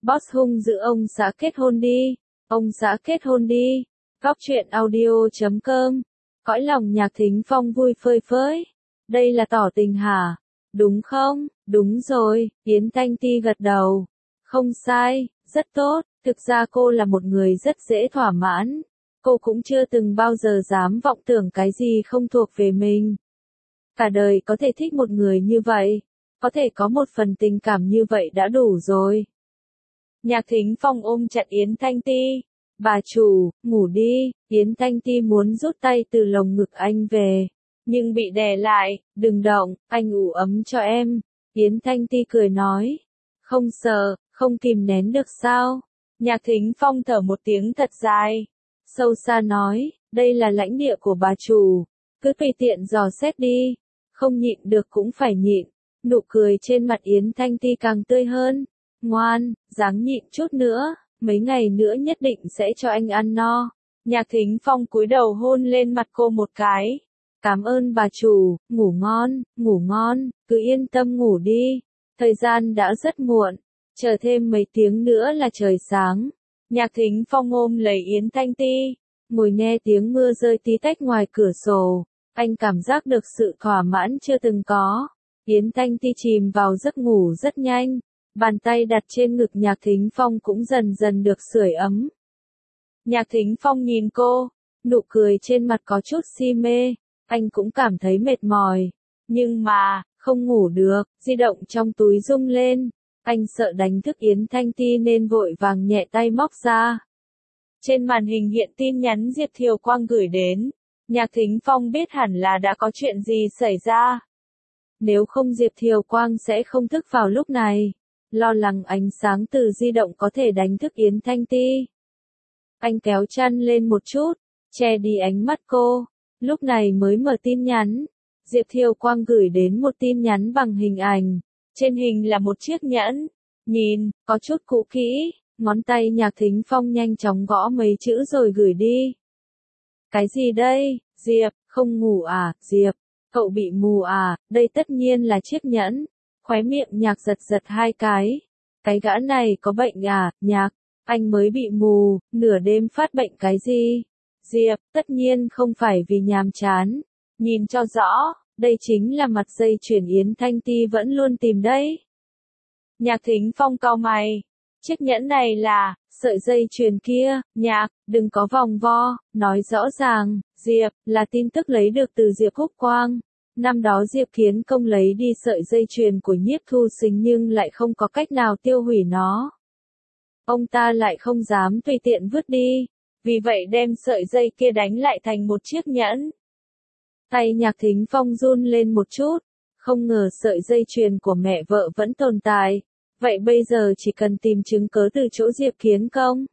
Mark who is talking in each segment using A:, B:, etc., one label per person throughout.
A: Boss hung dữ ông xã kết hôn đi. Ông xã kết hôn đi. Góc truyện audio.com. Cõi lòng Nhạc Thính Phong vui phơi phới. Đây là tỏ tình hả? Đúng không? Đúng rồi, Yến Thanh Ti gật đầu. Không sai, rất tốt, thực ra cô là một người rất dễ thỏa mãn. Cô cũng chưa từng bao giờ dám vọng tưởng cái gì không thuộc về mình. Cả đời có thể thích một người như vậy, có thể có một phần tình cảm như vậy đã đủ rồi. Nhạc Thính Phong ôm chặt Yến Thanh Ti. Bà chủ, ngủ đi. Yến Thanh Ti muốn rút tay từ lồng ngực anh về, nhưng bị đè lại. Đừng động, anh ủ ấm cho em. Yến Thanh Ti cười nói. Không sợ, không kìm nén được sao? Nhạc Thính Phong thở một tiếng thật dài. Sâu xa nói, đây là lãnh địa của bà chủ. Cứ tùy tiện dò xét đi. Không nhịn được cũng phải nhịn. Nụ cười trên mặt Yến Thanh Ti càng tươi hơn. Ngoan, ráng nhịn chút nữa, mấy ngày nữa nhất định sẽ cho anh ăn no. Nhạc Thính Phong cúi đầu hôn lên mặt cô một cái. Cảm ơn bà chủ, ngủ ngon, cứ yên tâm ngủ đi. Thời gian đã rất muộn, chờ thêm mấy tiếng nữa là trời sáng. Nhạc Thính Phong ôm lấy Yến Thanh Ti, ngồi nghe tiếng mưa rơi tí tách ngoài cửa sổ. Anh cảm giác được sự thỏa mãn chưa từng có. Yến Thanh Ti chìm vào giấc ngủ rất nhanh. Bàn tay đặt trên ngực Nhạc Thính Phong cũng dần dần được sưởi ấm. Nhạc Thính Phong nhìn cô, nụ cười trên mặt có chút si mê. Anh cũng cảm thấy mệt mỏi, nhưng mà, không ngủ được. Di động trong túi rung lên. Anh sợ đánh thức Yến Thanh Ti nên vội vàng nhẹ tay móc ra. Trên màn hình hiện tin nhắn Diệp Thiều Quang gửi đến. Nhạc Thính Phong biết hẳn là đã có chuyện gì xảy ra. Nếu không Diệp Thiều Quang sẽ không thức vào lúc này. Lo lắng ánh sáng từ di động có thể đánh thức Yến Thanh Ti. Anh kéo chăn lên một chút, che đi ánh mắt cô. Lúc này mới mở tin nhắn. Diệp Thiều Quang gửi đến một tin nhắn bằng hình ảnh. Trên hình là một chiếc nhẫn. Nhìn, có chút cũ kỹ. Ngón tay Nhạc Thính Phong nhanh chóng gõ mấy chữ rồi gửi đi. Cái gì đây? Diệp, không ngủ à? Diệp, cậu bị mù à? Đây tất nhiên là chiếc nhẫn. Khóe miệng Nhạc giật giật hai cái. Cái gã này có bệnh à? Nhạc, anh mới bị mù, nửa đêm phát bệnh cái gì? Diệp, tất nhiên không phải vì nhàm chán. Nhìn cho rõ, đây chính là mặt dây chuyền Yến Thanh Ti vẫn luôn tìm đấy. Nhạc Thính Phong cau mày. Chiếc nhẫn này là, sợi dây chuyền kia. Nhạc, đừng có vòng vo, nói rõ ràng. Diệp, là tin tức lấy được từ Diệp Húc Quang. Năm đó Diệp Kiến Công lấy đi sợi dây chuyền của Nhiếp Thu Xính nhưng lại không có cách nào tiêu hủy nó. Ông ta lại không dám tùy tiện vứt đi, vì vậy đem sợi dây kia đánh lại thành một chiếc nhẫn. Tay Nhạc Thính Phong run lên một chút, không ngờ sợi dây chuyền của mẹ vợ vẫn tồn tại. Vậy bây giờ chỉ cần tìm chứng cớ từ chỗ Diệp Kiến Công.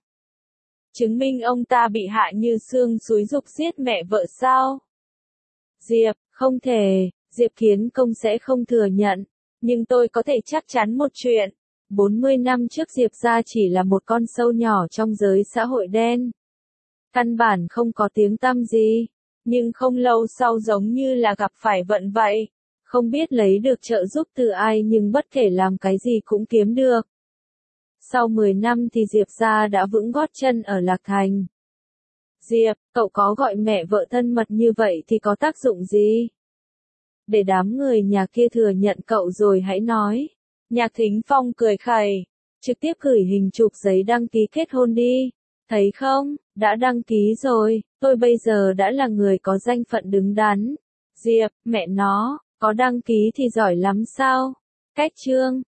A: Chứng minh ông ta bị Hạ Như Sương xúi giục giết mẹ vợ sao? Diệp, không thể, Diệp Kiến Công sẽ không thừa nhận. Nhưng tôi có thể chắc chắn một chuyện. 40 năm trước Diệp gia chỉ là một con sâu nhỏ trong giới xã hội đen. Căn bản không có tiếng tăm gì. Nhưng không lâu sau giống như là gặp phải vận vậy. Không biết lấy được trợ giúp từ ai nhưng bất kể làm cái gì cũng kiếm được. Sau 10 năm thì Diệp gia đã vững gót chân ở Lạc Thành. Diệp, cậu có gọi mẹ vợ thân mật như vậy thì có tác dụng gì? Để đám người nhà kia thừa nhận cậu rồi hãy nói. Nhạc Thính Phong cười khẩy. Trực tiếp gửi hình chụp giấy đăng ký kết hôn đi. Thấy không, đã đăng ký rồi, tôi bây giờ đã là người có danh phận đứng đắn. Diệp, mẹ nó, có đăng ký thì giỏi lắm sao? Cách chương.